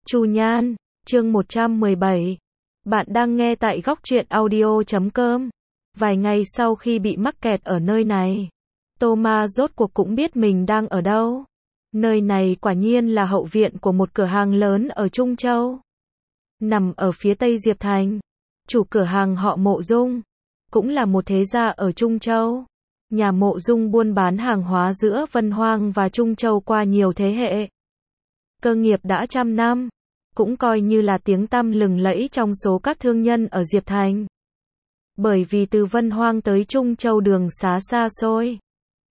Chu Nhan, chương 117. Bạn đang nghe tại Góc Truyện Audio.com. Vài ngày sau khi bị mắc kẹt ở nơi này, Thomas rốt cuộc cũng biết mình đang ở đâu. Nơi này quả nhiên là hậu viện của một cửa hàng lớn ở Trung Châu. Nằm ở phía tây Diệp Thành. Chủ cửa hàng họ Mộ Dung, cũng là một thế gia ở Trung Châu. Nhà Mộ Dung buôn bán hàng hóa giữa Vân Hoang và Trung Châu qua nhiều thế hệ. Cơ nghiệp đã trăm năm, cũng coi như là tiếng tăm lừng lẫy trong số các thương nhân ở Diệp Thành. Bởi vì từ Vân Hoang tới Trung Châu đường xá xa xôi,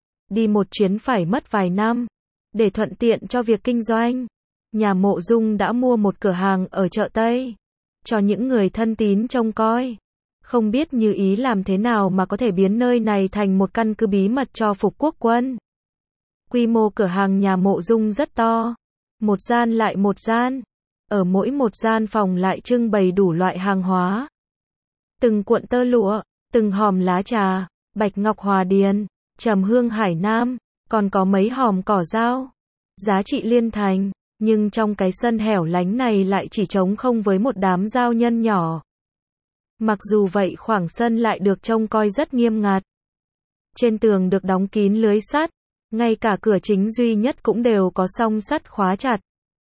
đi một chuyến phải mất vài năm. Để thuận tiện cho việc kinh doanh, nhà Mộ Dung đã mua một cửa hàng ở chợ Tây, cho những người thân tín trông coi. Không biết Như Ý làm thế nào mà có thể biến nơi này thành một căn cứ bí mật cho Phục Quốc quân. Quy mô cửa hàng nhà Mộ Dung rất to, một gian lại một gian. Ở mỗi một gian phòng lại trưng bày đủ loại hàng hóa. Từng cuộn tơ lụa, từng hòm lá trà, bạch ngọc hòa điền, trầm hương hải nam, còn có mấy hòm cỏ dao, giá trị liên thành. Nhưng trong cái sân hẻo lánh này lại chỉ trống không với một đám giao nhân nhỏ. Mặc dù vậy khoảng sân lại được trông coi rất nghiêm ngặt. Trên tường được đóng kín lưới sắt, ngay cả cửa chính duy nhất cũng đều có song sắt khóa chặt.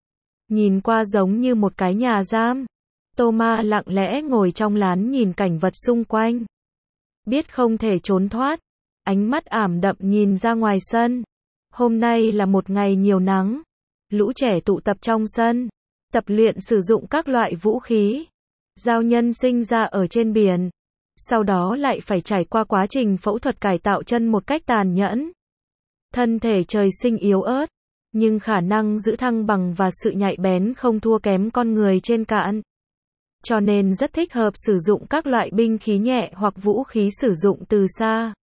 Nhìn qua giống như một cái nhà giam. Thomas lặng lẽ ngồi trong lán nhìn cảnh vật xung quanh. Biết không thể trốn thoát, ánh mắt ảm đậm nhìn ra ngoài sân. Hôm nay là một ngày nhiều nắng. Lũ trẻ tụ tập trong sân, tập luyện sử dụng các loại vũ khí. Giao nhân sinh ra ở trên biển, sau đó lại phải trải qua quá trình phẫu thuật cải tạo chân một cách tàn nhẫn. Thân thể trời sinh yếu ớt, nhưng khả năng giữ thăng bằng và sự nhạy bén không thua kém con người trên cạn. Cho nên rất thích hợp sử dụng các loại binh khí nhẹ hoặc vũ khí sử dụng từ xa.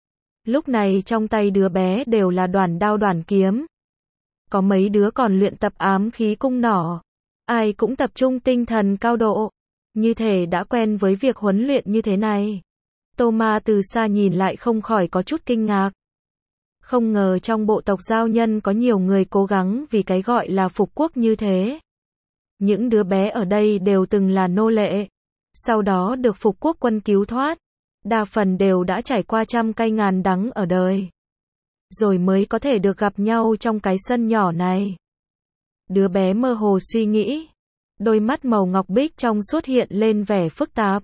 Lúc này trong tay đứa bé đều là đoản đao đoản kiếm. Có mấy đứa còn luyện tập ám khí cung nỏ. Ai cũng tập trung tinh thần cao độ. Như thể đã quen với việc huấn luyện như thế này. Thomas từ xa nhìn lại không khỏi có chút kinh ngạc. Không ngờ trong bộ tộc giao nhân có nhiều người cố gắng vì cái gọi là phục quốc như thế. Những đứa bé ở đây đều từng là nô lệ, sau đó được Phục Quốc quân cứu thoát. Đa phần đều đã trải qua trăm cay ngàn đắng ở đời, rồi mới có thể được gặp nhau trong cái sân nhỏ này. Đứa bé mơ hồ suy nghĩ, đôi mắt màu ngọc bích trong suốt hiện lên vẻ phức tạp.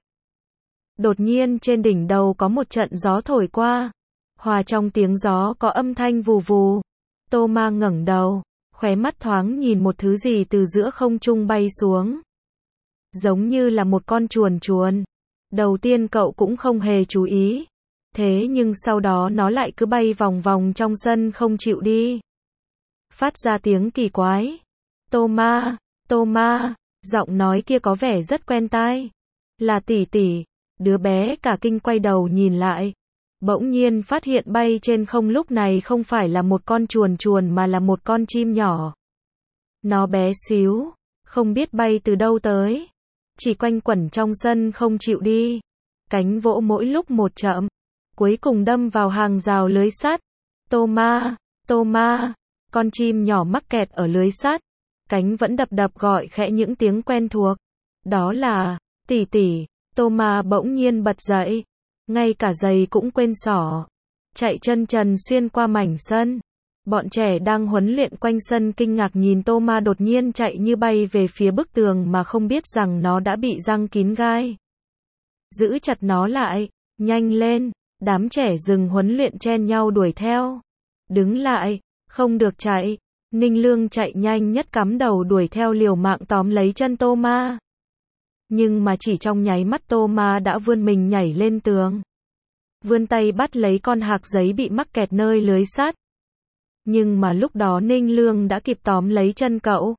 Đột nhiên trên đỉnh đầu có một trận gió thổi qua, hòa trong tiếng gió có âm thanh vù vù. Thomas ngẩng đầu, khóe mắt thoáng nhìn một thứ gì từ giữa không trung bay xuống. Giống như là một con chuồn chuồn. Đầu tiên cậu cũng không hề chú ý. Thế nhưng sau đó nó lại cứ bay vòng vòng trong sân không chịu đi. Phát ra tiếng kỳ quái. Thomas, Thomas, giọng nói kia có vẻ rất quen tai. Là tỷ tỷ. Đứa bé cả kinh quay đầu nhìn lại. Bỗng nhiên phát hiện bay trên không lúc này không phải là một con chuồn chuồn mà là một con chim nhỏ. Nó bé xíu, không biết bay từ đâu tới. Chỉ quanh quẩn trong sân không chịu đi. Cánh vỗ mỗi lúc một chậm. Cuối cùng đâm vào hàng rào lưới sắt. Thomas, Thomas. Con chim nhỏ mắc kẹt ở lưới sắt. Cánh vẫn đập đập gọi khẽ những tiếng quen thuộc. Đó là, tỷ tỷ. Thomas bỗng nhiên bật dậy. Ngay cả giày cũng quên xỏ. Chạy chân trần xuyên qua mảnh sân. Bọn trẻ đang huấn luyện quanh sân kinh ngạc nhìn Thomas đột nhiên chạy như bay về phía bức tường mà không biết rằng nó đã bị giăng kín gai. Giữ chặt nó lại, nhanh lên. Đám trẻ dừng huấn luyện chen nhau đuổi theo. Đứng lại, không được chạy. Ninh Lương chạy nhanh nhất cắm đầu đuổi theo liều mạng tóm lấy chân Thomas. Nhưng mà chỉ trong nháy mắt Thomas đã vươn mình nhảy lên tường. Vươn tay bắt lấy con hạc giấy bị mắc kẹt nơi lưới sắt. Nhưng mà lúc đó Ninh Lương đã kịp tóm lấy chân cậu.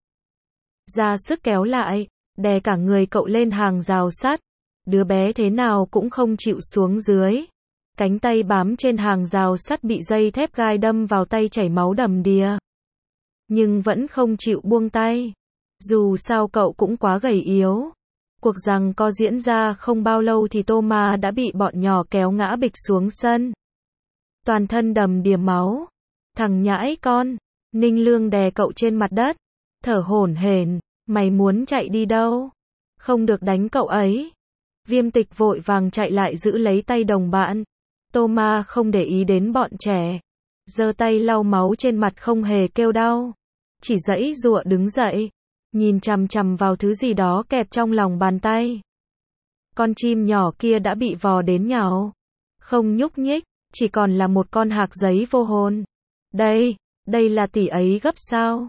Ra sức kéo lại, đè cả người cậu lên hàng rào sắt. Đứa bé thế nào cũng không chịu xuống dưới. Cánh tay bám trên hàng rào sắt bị dây thép gai đâm vào tay chảy máu đầm đìa. Nhưng vẫn không chịu buông tay. Dù sao cậu cũng quá gầy yếu. Cuộc giằng co diễn ra không bao lâu thì Thomas đã bị bọn nhỏ kéo ngã bịch xuống sân. Toàn thân đầm đìa máu. Thằng nhãi con. Ninh Lương đè cậu trên mặt đất. Thở hổn hển. Mày muốn chạy đi đâu? Không được đánh cậu ấy. Viêm Tịch vội vàng chạy lại giữ lấy tay đồng bạn. Thomas không để ý đến bọn trẻ. Giơ tay lau máu trên mặt không hề kêu đau. Chỉ giãy giụa đứng dậy. Nhìn chằm chằm vào thứ gì đó kẹp trong lòng bàn tay. Con chim nhỏ kia đã bị vò đến nhàu. Không nhúc nhích, chỉ còn là một con hạc giấy vô hồn. Đây là tỷ ấy gấp sao?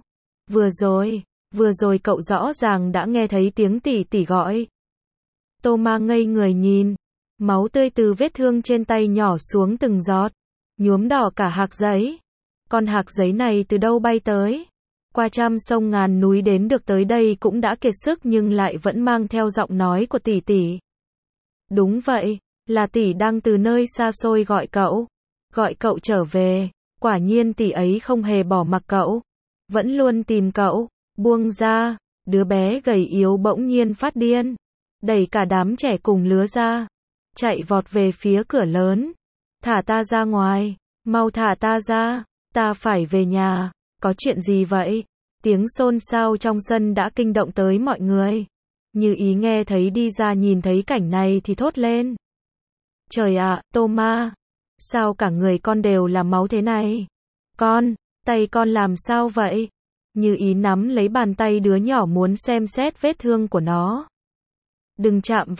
Vừa rồi cậu rõ ràng đã nghe thấy tiếng tỷ tỷ gọi. Thomas ngây người nhìn. Máu tươi từ vết thương trên tay nhỏ xuống từng giọt. Nhuốm đỏ cả hạc giấy. Con hạc giấy này từ đâu bay tới? Qua trăm sông ngàn núi đến được tới đây cũng đã kiệt sức nhưng lại vẫn mang theo giọng nói của tỷ tỷ. Đúng vậy, là tỷ đang từ nơi xa xôi gọi cậu trở về. Quả nhiên tỷ ấy không hề bỏ mặc cậu, vẫn luôn tìm cậu. Buông ra, đứa bé gầy yếu bỗng nhiên phát điên, đẩy cả đám trẻ cùng lứa ra, chạy vọt về phía cửa lớn. Thả ta ra ngoài, mau thả ta ra, ta phải về nhà. Có chuyện gì vậy? Tiếng xôn xao trong sân đã kinh động tới mọi người. Như Ý nghe thấy đi ra nhìn thấy cảnh này thì thốt lên. Trời ạ, Thomas, sao cả người con đều là máu thế này? Tay con làm sao vậy? Như Ý nắm lấy bàn tay đứa nhỏ muốn xem xét vết thương của nó. Đừng chạm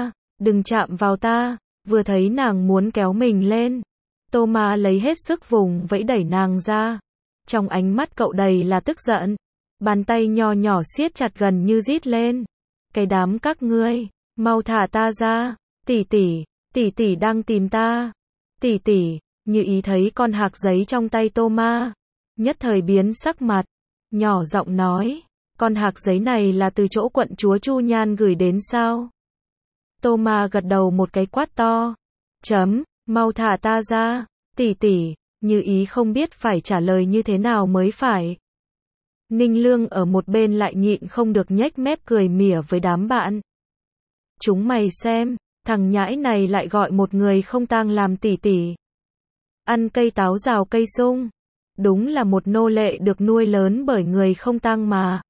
vào ta, vừa thấy nàng muốn kéo mình lên. Thomas lấy hết sức vùng vẫy đẩy nàng ra. Trong ánh mắt cậu đầy là tức giận. Bàn tay nho nhỏ siết chặt gần như rít lên. Cái đám các ngươi, mau thả ta ra, tỷ tỷ đang tìm ta. Tỷ tỷ, Như Ý thấy con hạc giấy trong tay Thomas, nhất thời biến sắc mặt, nhỏ giọng nói, con hạc giấy này là từ chỗ quận chúa Chu Nhan gửi đến sao? Thomas gật đầu một cái quát to, mau thả ta ra, tỷ tỷ. Như Ý không biết phải trả lời như thế nào mới phải. Ninh Lương ở một bên lại nhịn không được nhếch mép cười mỉa với đám bạn. Chúng mày xem, thằng nhãi này lại gọi một người không tang làm tỷ tỷ. Ăn cây táo rào cây sung. Đúng là một nô lệ được nuôi lớn bởi người không tang mà.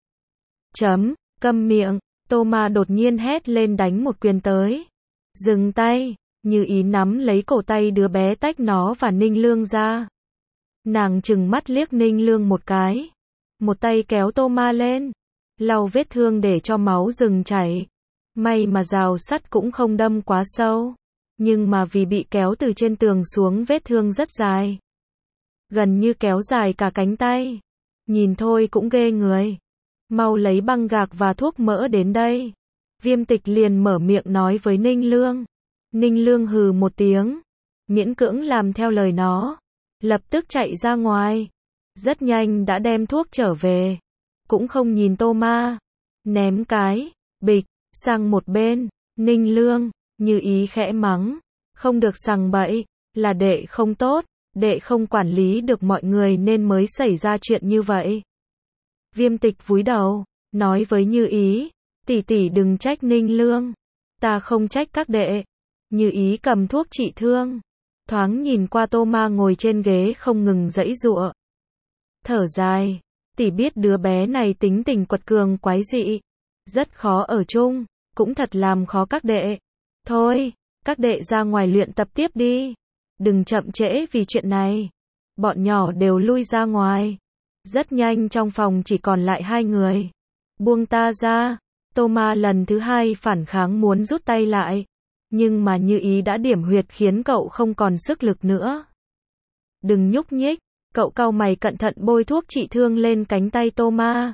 Câm miệng, Thomas đột nhiên hét lên đánh một quyền tới. Dừng tay. Như Ý nắm lấy cổ tay đứa bé tách nó và Ninh Lương ra. Nàng trừng mắt liếc Ninh Lương một cái. Một tay kéo Thomas lên, lau vết thương để cho máu dừng chảy. May mà rào sắt cũng không đâm quá sâu. Nhưng mà vì bị kéo từ trên tường xuống vết thương rất dài. Gần như kéo dài cả cánh tay. Nhìn thôi cũng ghê người. Mau lấy băng gạc và thuốc mỡ đến đây. Viêm Tịch liền mở miệng nói với Ninh Lương. Ninh Lương hừ một tiếng, miễn cưỡng làm theo lời nó, lập tức chạy ra ngoài. Rất nhanh đã đem thuốc trở về, cũng không nhìn Thomas, ném cái bịch sang một bên. Ninh Lương, Như Ý khẽ mắng, không được sằng bậy, là đệ không tốt, đệ không quản lý được mọi người nên mới xảy ra chuyện như vậy. Viêm Tịch cúi đầu, nói với Như Ý, tỷ tỷ đừng trách Ninh Lương, ta không trách các đệ. Như Ý cầm thuốc trị thương, thoáng nhìn qua Thomas ngồi trên ghế không ngừng giãy giụa. Thở dài, tỷ biết đứa bé này tính tình quật cường quái dị, rất khó ở chung, cũng thật làm khó các đệ. Thôi, các đệ ra ngoài luyện tập tiếp đi, đừng chậm trễ vì chuyện này. Bọn nhỏ đều lui ra ngoài. Rất nhanh trong phòng chỉ còn lại hai người. Buông ta ra. Thomas lần thứ hai phản kháng muốn rút tay lại. Nhưng mà Như Ý đã điểm huyệt khiến cậu không còn sức lực nữa. Đừng nhúc nhích, cậu cau mày cẩn thận bôi thuốc trị thương lên cánh tay Thomas.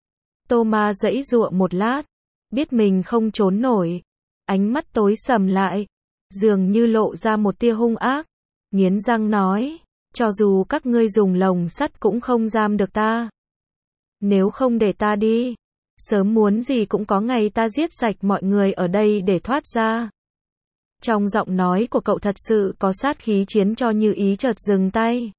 Thomas giãy giụa một lát, biết mình không trốn nổi. Ánh mắt tối sầm lại, dường như lộ ra một tia hung ác. Nghiến răng nói, cho dù các ngươi dùng lồng sắt cũng không giam được ta. Nếu không để ta đi, sớm muốn gì cũng có ngày ta giết sạch mọi người ở đây để thoát ra. Trong giọng nói của cậu thật sự có sát khí khiến cho Như Ý chợt dừng tay.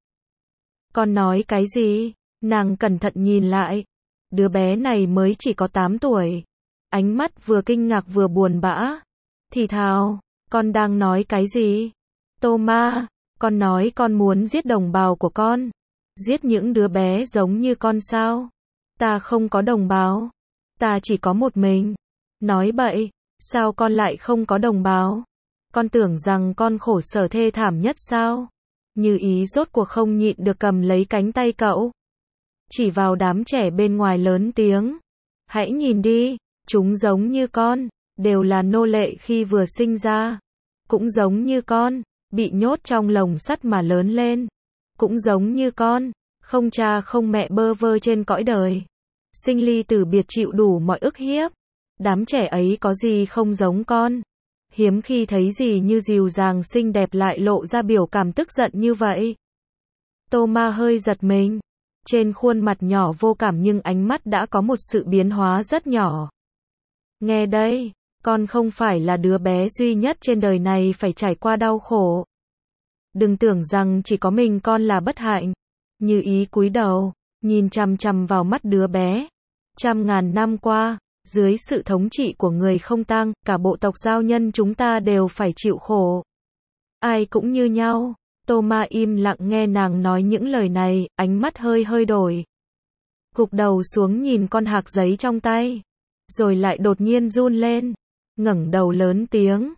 Con nói cái gì? Nàng cẩn thận nhìn lại. Đứa bé này mới chỉ có 8 tuổi. Ánh mắt vừa kinh ngạc vừa buồn bã. Thì thào, con đang nói cái gì? Thomas, con nói con muốn giết đồng bào của con. Giết những đứa bé giống như con sao? Ta không có đồng bào. Ta chỉ có một mình. Nói bậy, sao con lại không có đồng bào? Con tưởng rằng con khổ sở thê thảm nhất sao? Như Ý rốt cuộc không nhịn được cầm lấy cánh tay cậu. Chỉ vào đám trẻ bên ngoài lớn tiếng. Hãy nhìn đi, chúng giống như con, đều là nô lệ khi vừa sinh ra. Cũng giống như con, bị nhốt trong lồng sắt mà lớn lên. Cũng giống như con, không cha không mẹ bơ vơ trên cõi đời. Sinh ly tử biệt chịu đủ mọi ức hiếp. Đám trẻ ấy có gì không giống con. Hiếm khi thấy gì như dịu dàng xinh đẹp lại lộ ra biểu cảm tức giận như vậy. Thomas hơi giật mình. Trên khuôn mặt nhỏ vô cảm nhưng ánh mắt đã có một sự biến hóa rất nhỏ. Nghe đây, con không phải là đứa bé duy nhất trên đời này phải trải qua đau khổ. Đừng tưởng rằng chỉ có mình con là bất hạnh. Như Ý cúi đầu, nhìn chằm chằm vào mắt đứa bé. Trăm ngàn năm qua, dưới sự thống trị của người không tang, cả bộ tộc Giao Nhân chúng ta đều phải chịu khổ. Ai cũng như nhau. Thomas im lặng nghe nàng nói những lời này, ánh mắt hơi hơi đổi. Gục đầu xuống nhìn con hạc giấy trong tay. Rồi lại đột nhiên run lên. Ngẩng đầu lớn tiếng.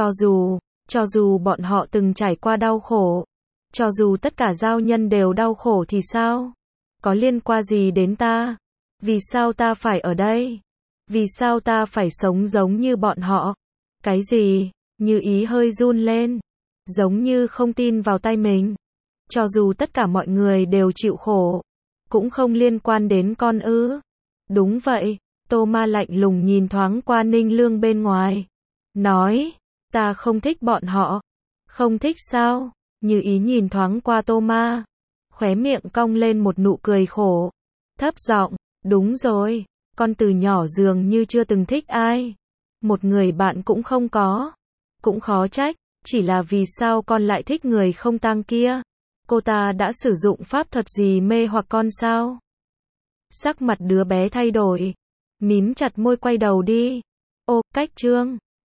Cho dù bọn họ từng trải qua đau khổ. Cho dù tất cả giao nhân đều đau khổ thì sao? Có liên quan gì đến ta? Vì sao ta phải ở đây? Vì sao ta phải sống giống như bọn họ? Cái gì? Như Ý hơi run lên. Giống như không tin vào tay mình. Cho dù tất cả mọi người đều chịu khổ. Cũng không liên quan đến con ư? Đúng vậy. Thomas lạnh lùng nhìn thoáng qua Ninh Lương bên ngoài. Nói. Ta không thích bọn họ. Không thích sao? Như Ý nhìn thoáng qua Thomas. Khóe miệng cong lên một nụ cười khổ. Thấp giọng. Đúng rồi. Con từ nhỏ dường như chưa từng thích ai. Một người bạn cũng không có. Cũng khó trách. Chỉ là vì sao con lại thích người không tang kia? Cô ta đã sử dụng pháp thuật gì mê hoặc con sao? Sắc mặt đứa bé thay đổi. Mím chặt môi quay đầu đi. Ô, cách Trương.